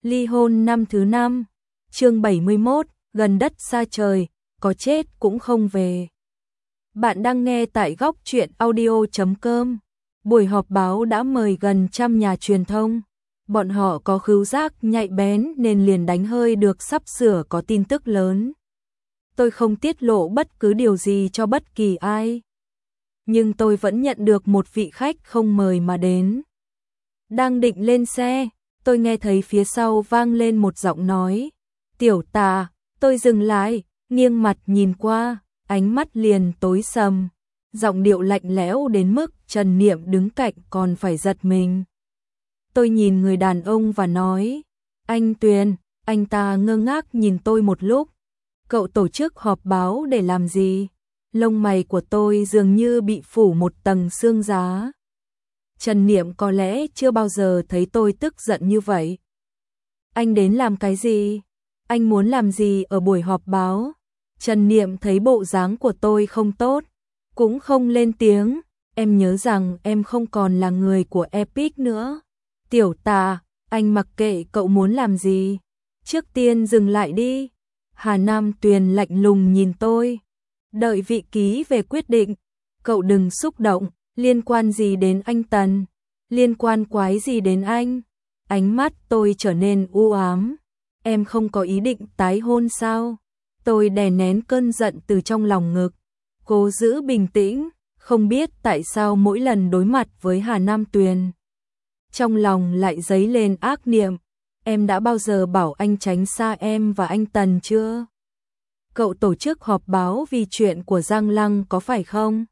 Ly hôn năm thứ 5, chương 71, gần đất xa trời, có chết cũng không về. Bạn đang nghe tại góc truyện audio.com. Buổi họp báo đã mời gần trăm nhà truyền thông. Bọn họ có khứu giác nhạy bén nên liền đánh hơi được sắp sửa có tin tức lớn. Tôi không tiết lộ bất cứ điều gì cho bất kỳ ai. Nhưng tôi vẫn nhận được một vị khách không mời mà đến. Đang định lên xe, tôi nghe thấy phía sau vang lên một giọng nói. Tiểu Tà, tôi dừng lại, nghiêng mặt nhìn qua, ánh mắt liền tối sầm. Giọng điệu lạnh lẽo đến mức Trần Niệm đứng cạnh còn phải giật mình. Tôi nhìn người đàn ông và nói, anh Tuyền. Anh ta ngơ ngác nhìn tôi một lúc. Cậu tổ chức họp báo để làm gì? Lông mày của tôi dường như bị phủ một tầng sương giá. Trần Niệm có lẽ chưa bao giờ thấy tôi tức giận như vậy. Anh đến làm cái gì? Anh muốn làm gì ở buổi họp báo? Trần Niệm thấy bộ dáng của tôi không tốt, cũng không lên tiếng. Em nhớ rằng em không còn là người của Epic nữa. Tiểu Tà, anh mặc kệ cậu muốn làm gì. Trước tiên dừng lại đi. Hà Nam Tuyền lạnh lùng nhìn tôi. Đợi vị ký về quyết định. Cậu đừng xúc động. Liên quan gì đến anh Tần? Liên quan quái gì đến anh? Ánh mắt tôi trở nên u ám. Em không có ý định tái hôn sao? Tôi đè nén cơn giận từ trong lòng ngực, cố giữ bình tĩnh. Không biết tại sao mỗi lần đối mặt với Hà Nam Tuyền, trong lòng lại dấy lên ác niệm. Em đã bao giờ bảo anh tránh xa em và anh Tần chưa? Cậu tổ chức họp báo vì chuyện của Giang Lăng có phải không?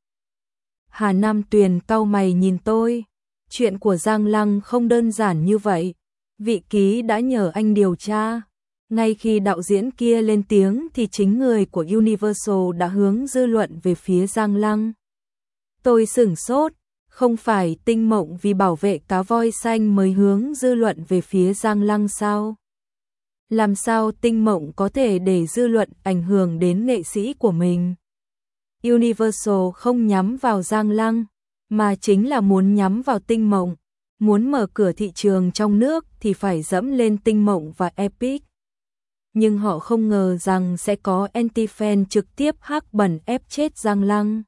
Hà Nam Tuyền cau mày nhìn tôi. Chuyện của Giang Lăng không đơn giản như vậy. Vị ký đã nhờ anh điều tra. Ngay khi đạo diễn kia lên tiếng thì chính người của Universal đã hướng dư luận về phía Giang Lăng. Tôi sửng sốt. Không phải Tinh Mộng vì bảo vệ cá voi xanh mới hướng dư luận về phía Giang Lăng sao? Làm sao Tinh Mộng có thể để dư luận ảnh hưởng đến nghệ sĩ của mình? Universal không nhắm vào Giang Lăng, mà chính là muốn nhắm vào Tinh Mộng. Muốn mở cửa thị trường trong nước thì phải dẫm lên Tinh Mộng và Epic. Nhưng họ không ngờ rằng sẽ có anti-fan trực tiếp hắc bẩn ép chết Giang Lăng.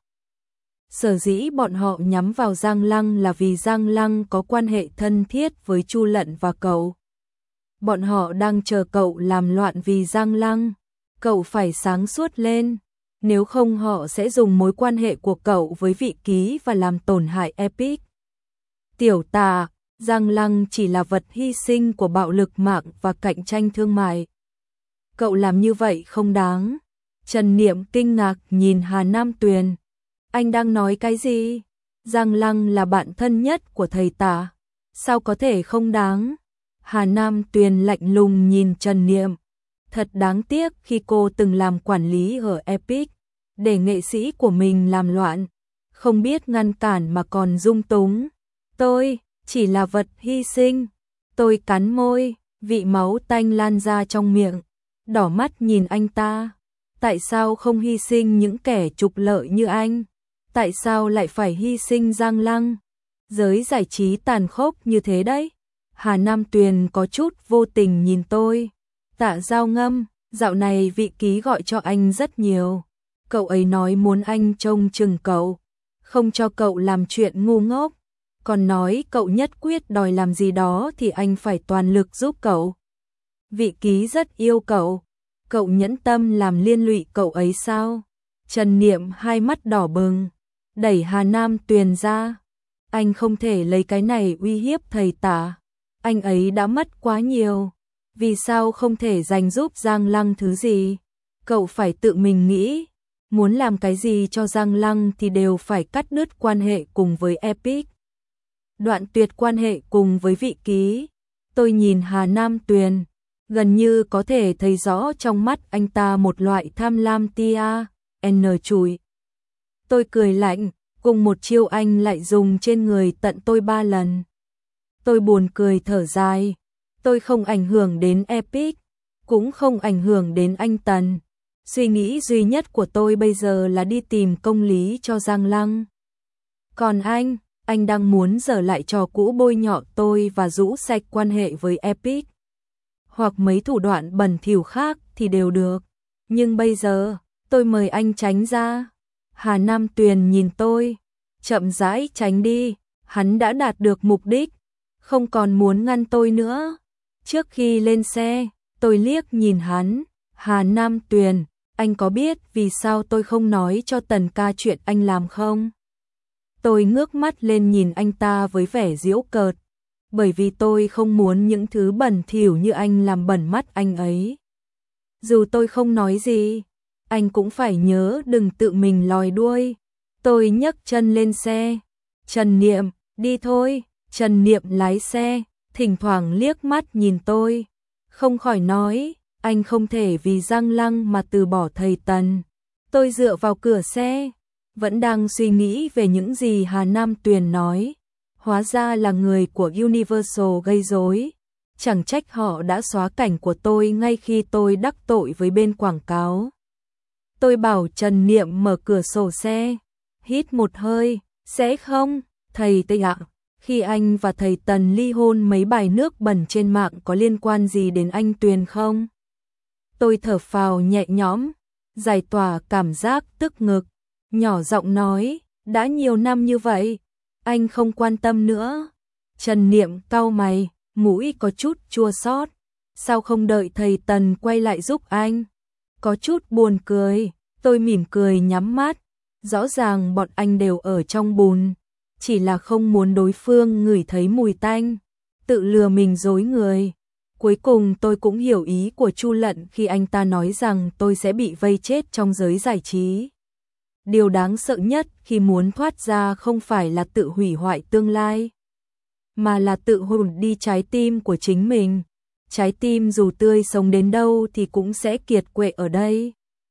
Sở dĩ bọn họ nhắm vào Giang Lăng là vì Giang Lăng có quan hệ thân thiết với Chu Lận và cậu. Bọn họ đang chờ cậu làm loạn vì Giang Lăng. Cậu phải sáng suốt lên. Nếu không họ sẽ dùng mối quan hệ của cậu với vị ký và làm tổn hại Epic. Tiểu Tà, Giang Lăng chỉ là vật hy sinh của bạo lực mạng và cạnh tranh thương mại. Cậu làm như vậy không đáng. Trần Niệm kinh ngạc nhìn Hà Nam Tuyền. Anh đang nói cái gì? Giang Lăng là bạn thân nhất của thầy Tà. Sao có thể không đáng? Hà Nam Tuyền lạnh lùng nhìn Trần Niệm. Thật đáng tiếc khi cô từng làm quản lý ở Epic, để nghệ sĩ của mình làm loạn, không biết ngăn cản mà còn dung túng. Tôi chỉ là vật hy sinh. Tôi cắn môi, vị máu tanh lan ra trong miệng, đỏ mắt nhìn anh ta. Tại sao không hy sinh những kẻ trục lợi như anh? Tại sao lại phải hy sinh Giang Lăng? Giới giải trí tàn khốc như thế đấy. Hà Nam Tuyền có chút vô tình nhìn tôi. Tạ Giao Ngâm, dạo này vị ký gọi cho anh rất nhiều. Cậu ấy nói muốn anh trông chừng cậu, không cho cậu làm chuyện ngu ngốc. Còn nói cậu nhất quyết đòi làm gì đó thì anh phải toàn lực giúp cậu. Vị ký rất yêu cậu. Cậu nhẫn tâm làm liên lụy cậu ấy sao? Trần Niệm hai mắt đỏ bừng, đẩy Hà Nam Tuyền ra. Anh không thể lấy cái này uy hiếp thầy Tà. Anh ấy đã mất quá nhiều. Vì sao không thể dành giúp Giang Lăng thứ gì? Cậu phải tự mình nghĩ. Muốn làm cái gì cho Giang Lăng thì đều phải cắt đứt quan hệ cùng với Epic. Đoạn tuyệt quan hệ cùng với vị ký. Tôi nhìn Hà Nam Tuyền, gần như có thể thấy rõ trong mắt anh ta một loại tham lam tia, chùi. Tôi cười lạnh, cùng một chiêu anh lại dùng trên người tận tôi 3 lần. Tôi buồn cười thở dài. Tôi không ảnh hưởng đến Epic, cũng không ảnh hưởng đến anh Tần. Suy nghĩ duy nhất của tôi bây giờ là đi tìm công lý cho Giang Lăng. Còn anh đang muốn giở lại trò cũ bôi nhọ tôi và rũ sạch quan hệ với Epic. hoặc mấy thủ đoạn bẩn thỉu khác thì đều được. Nhưng bây giờ, tôi mời anh tránh ra. Hà Nam Tuyền nhìn tôi, chậm rãi tránh đi, hắn đã đạt được mục đích, không còn muốn ngăn tôi nữa. Trước khi lên xe, tôi liếc nhìn hắn, Hà Nam Tuyền, anh có biết vì sao tôi không nói cho Tần ca chuyện anh làm không? Tôi ngước mắt lên nhìn anh ta với vẻ giễu cợt, bởi vì tôi không muốn những thứ bẩn thỉu như anh làm bẩn mắt anh ấy. Dù tôi không nói gì, anh cũng phải nhớ đừng tự mình lòi đuôi. Tôi nhấc chân lên xe. Trần Niệm, đi thôi. Trần Niệm lái xe, thỉnh thoảng liếc mắt nhìn tôi. Không khỏi nói, anh không thể vì Giang Lăng mà từ bỏ thầy Tần. Tôi dựa vào cửa xe, vẫn đang suy nghĩ về những gì Hà Nam Tuyền nói. Hóa ra là người của Universal gây rối. Chẳng trách họ đã xóa cảnh của tôi ngay khi tôi đắc tội với bên quảng cáo. Tôi bảo Trần Niệm mở cửa sổ xe, hít một hơi, sẽ không, thầy Tây ạ, khi anh và thầy Tần ly hôn mấy bài nước bẩn trên mạng có liên quan gì đến anh Tuyền không? Tôi thở phào nhẹ nhõm, giải tỏa cảm giác tức ngực, nhỏ giọng nói, đã nhiều năm như vậy, anh không quan tâm nữa. Trần Niệm cau mày, mũi có chút chua xót, sao không đợi thầy Tần quay lại giúp anh? Có chút buồn cười, tôi mỉm cười nhắm mắt, rõ ràng bọn anh đều ở trong bùn, chỉ là không muốn đối phương ngửi thấy mùi tanh, tự lừa mình dối người. Cuối cùng tôi cũng hiểu ý của Chu Lận khi anh ta nói rằng tôi sẽ bị vây chết trong giới giải trí. Điều đáng sợ nhất khi muốn thoát ra không phải là tự hủy hoại tương lai, mà là tự hủy đi trái tim của chính mình. Trái tim dù tươi sống đến đâu thì cũng sẽ kiệt quệ ở đây.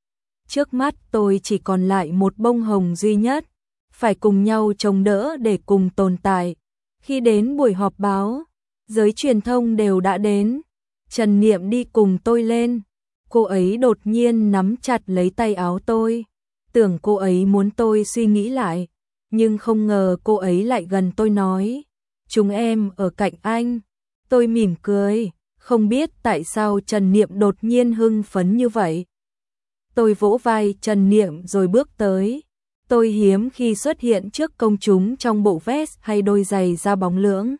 Trước mắt tôi chỉ còn lại một bông hồng duy nhất, phải cùng nhau chống đỡ để cùng tồn tại. Khi đến buổi họp báo, giới truyền thông đều đã đến. Trần Niệm đi cùng tôi lên. Cô ấy đột nhiên nắm chặt lấy tay áo tôi. Tưởng cô ấy muốn tôi suy nghĩ lại, nhưng không ngờ cô ấy lại gần tôi nói, chúng em ở cạnh anh. Tôi mỉm cười, không biết tại sao Trần Niệm đột nhiên hưng phấn như vậy. Tôi vỗ vai Trần Niệm rồi bước tới. Tôi hiếm khi xuất hiện trước công chúng trong bộ vest hay đôi giày da bóng lưỡng.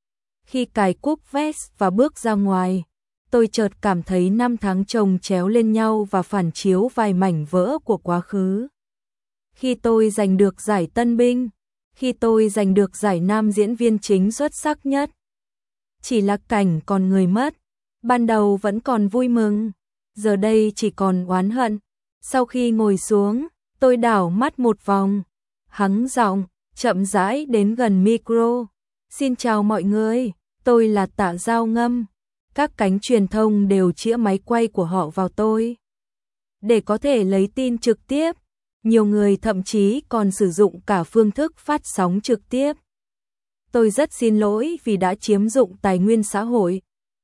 Khi cài cúc vest và bước ra ngoài, tôi chợt cảm thấy năm tháng chồng chéo lên nhau và phản chiếu vài mảnh vỡ của quá khứ. Khi tôi giành được giải tân binh, khi tôi giành được giải nam diễn viên chính xuất sắc nhất, chỉ là cảnh còn người mất. Ban đầu vẫn còn vui mừng, giờ đây chỉ còn oán hận. Sau khi ngồi xuống, tôi đảo mắt một vòng, hắng giọng, chậm rãi đến gần micro. Xin chào mọi người, tôi là Tạ Giao Ngâm. Các cánh truyền thông đều chĩa máy quay của họ vào tôi để có thể lấy tin trực tiếp. Nhiều người thậm chí còn sử dụng cả phương thức phát sóng trực tiếp. Tôi rất xin lỗi vì đã chiếm dụng tài nguyên xã hội.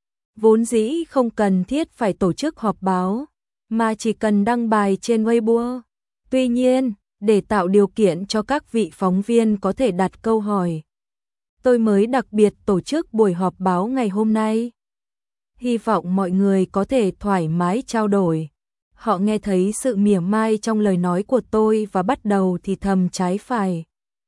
Vốn dĩ không cần thiết phải tổ chức họp báo, mà chỉ cần đăng bài trên Weibo. Tuy nhiên, để tạo điều kiện cho các vị phóng viên có thể đặt câu hỏi, tôi mới đặc biệt tổ chức buổi họp báo ngày hôm nay. Hy vọng mọi người có thể thoải mái trao đổi. Họ nghe thấy sự mỉa mai trong lời nói của tôi và bắt đầu thì thầm trái phải.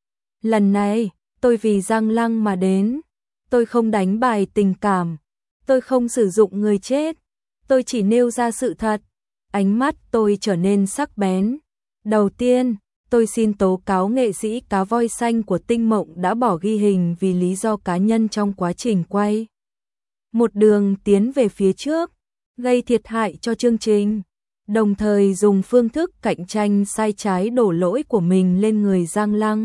Lần này, tôi vì Giang Lăng mà đến. Tôi không đánh bài tình cảm. Tôi không sử dụng người chết. Tôi chỉ nêu ra sự thật. Ánh mắt tôi trở nên sắc bén. Đầu tiên, tôi xin tố cáo nghệ sĩ Cá Voi Xanh của Tinh Mộng đã bỏ ghi hình vì lý do cá nhân trong quá trình quay. Một đường tiến về phía trước, gây thiệt hại cho chương trình, đồng thời dùng phương thức cạnh tranh sai trái đổ lỗi của mình lên người Giang Lăng,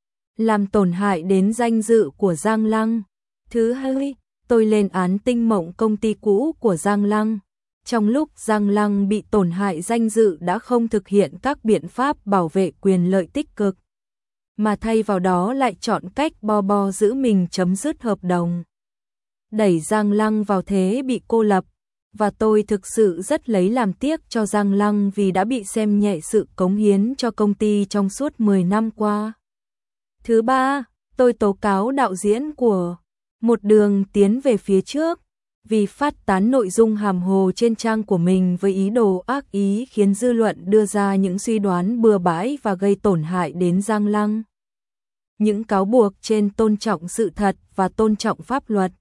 làm tổn hại đến danh dự của Giang Lăng. Thứ hai, tôi lên án Tinh Mộng, công ty cũ của Giang Lăng. Trong lúc Giang Lăng bị tổn hại danh dự đã không thực hiện các biện pháp bảo vệ quyền lợi tích cực, mà thay vào đó lại chọn cách bo giữ mình chấm dứt hợp đồng, đẩy Giang Lăng vào thế bị cô lập. Và tôi thực sự rất lấy làm tiếc cho Giang Lăng vì đã bị xem nhẹ sự cống hiến cho công ty trong suốt 10 năm qua. Thứ ba, tôi tố cáo đạo diễn của Một Đường Tiến Về Phía Trước. vì phát tán nội dung hàm hồ trên trang của mình với ý đồ ác ý khiến dư luận đưa ra những suy đoán bừa bãi và gây tổn hại đến Giang Lăng. Những cáo buộc trên tôn trọng sự thật và tôn trọng pháp luật.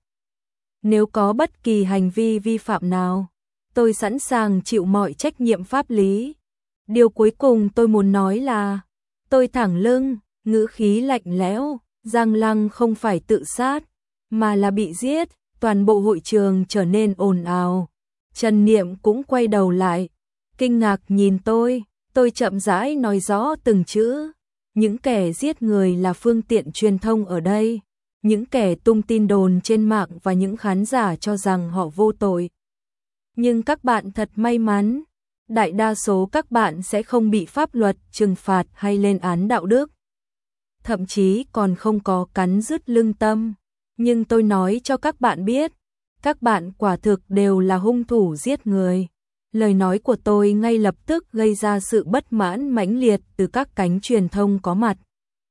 Nếu có bất kỳ hành vi vi phạm nào, tôi sẵn sàng chịu mọi trách nhiệm pháp lý. Điều cuối cùng tôi muốn nói là, tôi thẳng lưng, ngữ khí lạnh lẽo, Giang Lăng không phải tự sát, mà là bị giết. Toàn bộ hội trường trở nên ồn ào. Trần Niệm cũng quay đầu lại, kinh ngạc nhìn tôi chậm rãi nói rõ từng chữ. Những kẻ giết người là phương tiện truyền thông ở đây, những kẻ tung tin đồn trên mạng và những khán giả cho rằng họ vô tội. Nhưng các bạn thật may mắn, đại đa số các bạn sẽ không bị pháp luật trừng phạt hay lên án đạo đức. Thậm chí còn không có cắn rứt lương tâm. Nhưng tôi nói cho các bạn biết, các bạn quả thực đều là hung thủ giết người. Lời nói của tôi ngay lập tức gây ra sự bất mãn mãnh liệt từ các cánh truyền thông có mặt.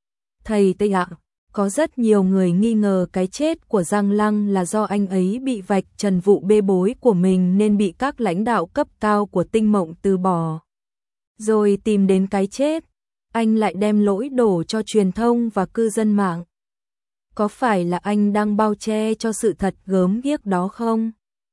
Thầy Tây ạ, có rất nhiều người nghi ngờ cái chết của Giang Lăng là do anh ấy bị vạch trần vụ bê bối của mình nên bị các lãnh đạo cấp cao của Tinh Mộng từ bỏ. Rồi tìm đến cái chết, anh lại đem lỗi đổ cho truyền thông và cư dân mạng. Có phải là anh đang bao che cho sự thật gớm ghiếc đó không?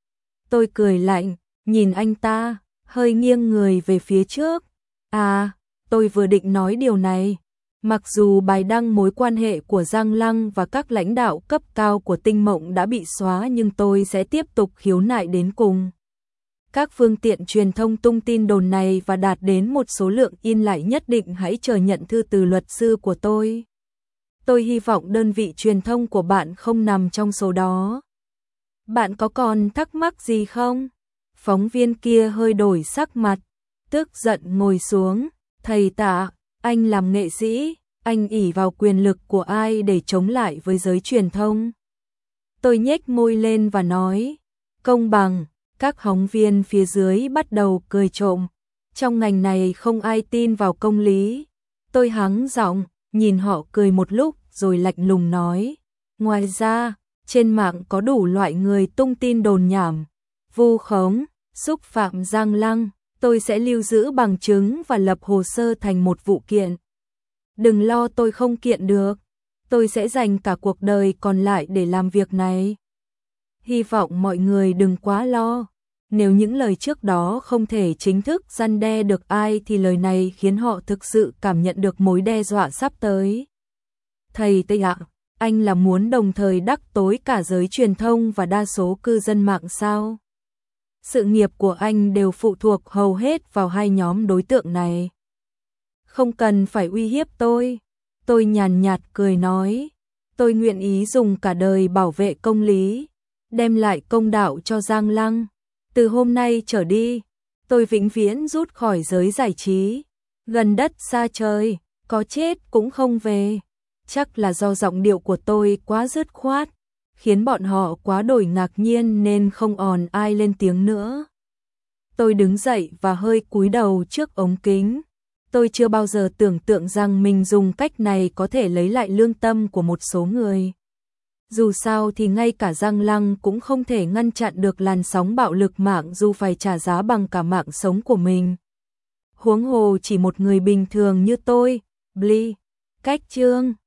Tôi cười lạnh, nhìn anh ta, hơi nghiêng người về phía trước. À, tôi vừa định nói điều này. Mặc dù bài đăng mối quan hệ của Giang Lăng và các lãnh đạo cấp cao của Tinh Mộng đã bị xóa nhưng tôi sẽ tiếp tục khiếu nại đến cùng. Các phương tiện truyền thông tung tin đồn này và đạt đến một số lượng in lại nhất định hãy chờ nhận thư từ luật sư của tôi. Tôi hy vọng đơn vị truyền thông của bạn không nằm trong số đó. Bạn có còn thắc mắc gì không? Phóng viên kia hơi đổi sắc mặt, tức giận ngồi xuống. Thầy Tạ, anh làm nghệ sĩ, anh ỷ vào quyền lực của ai để chống lại với giới truyền thông? Tôi nhếch môi lên và nói, công bằng. Các phóng viên phía dưới bắt đầu cười trộm. Trong ngành này không ai tin vào công lý. Tôi hắng giọng, nhìn họ cười một lúc rồi lạnh lùng nói. Ngoài ra, trên mạng có đủ loại người tung tin đồn nhảm, vu khống, xúc phạm Giang Lăng. Tôi sẽ lưu giữ bằng chứng và lập hồ sơ thành một vụ kiện. Đừng lo tôi không kiện được. Tôi sẽ dành cả cuộc đời còn lại để làm việc này. Hy vọng mọi người đừng quá lo. Nếu những lời trước đó không thể chính thức răn đe được ai thì lời này khiến họ thực sự cảm nhận được mối đe dọa sắp tới. Thầy Tây ạ, anh là muốn đồng thời đắc tối cả giới truyền thông và đa số cư dân mạng sao? Sự nghiệp của anh đều phụ thuộc hầu hết vào hai nhóm đối tượng này. Không cần phải uy hiếp tôi. Tôi nhàn nhạt cười nói. Tôi nguyện ý dùng cả đời bảo vệ công lý, đem lại công đạo cho Giang Lăng. Từ hôm nay trở đi, tôi vĩnh viễn rút khỏi giới giải trí. Gần đất xa trời, có chết cũng không về. Chắc là do giọng điệu của tôi quá dứt khoát, khiến bọn họ quá đổi ngạc nhiên nên không còn ai lên tiếng nữa. Tôi đứng dậy và hơi cúi đầu trước ống kính. Tôi chưa bao giờ tưởng tượng rằng mình dùng cách này có thể lấy lại lương tâm của một số người. Dù sao thì ngay cả Giang Lăng cũng không thể ngăn chặn được làn sóng bạo lực mạng dù phải trả giá bằng cả mạng sống của mình. Huống hồ chỉ một người bình thường như tôi. Bli. Cách chương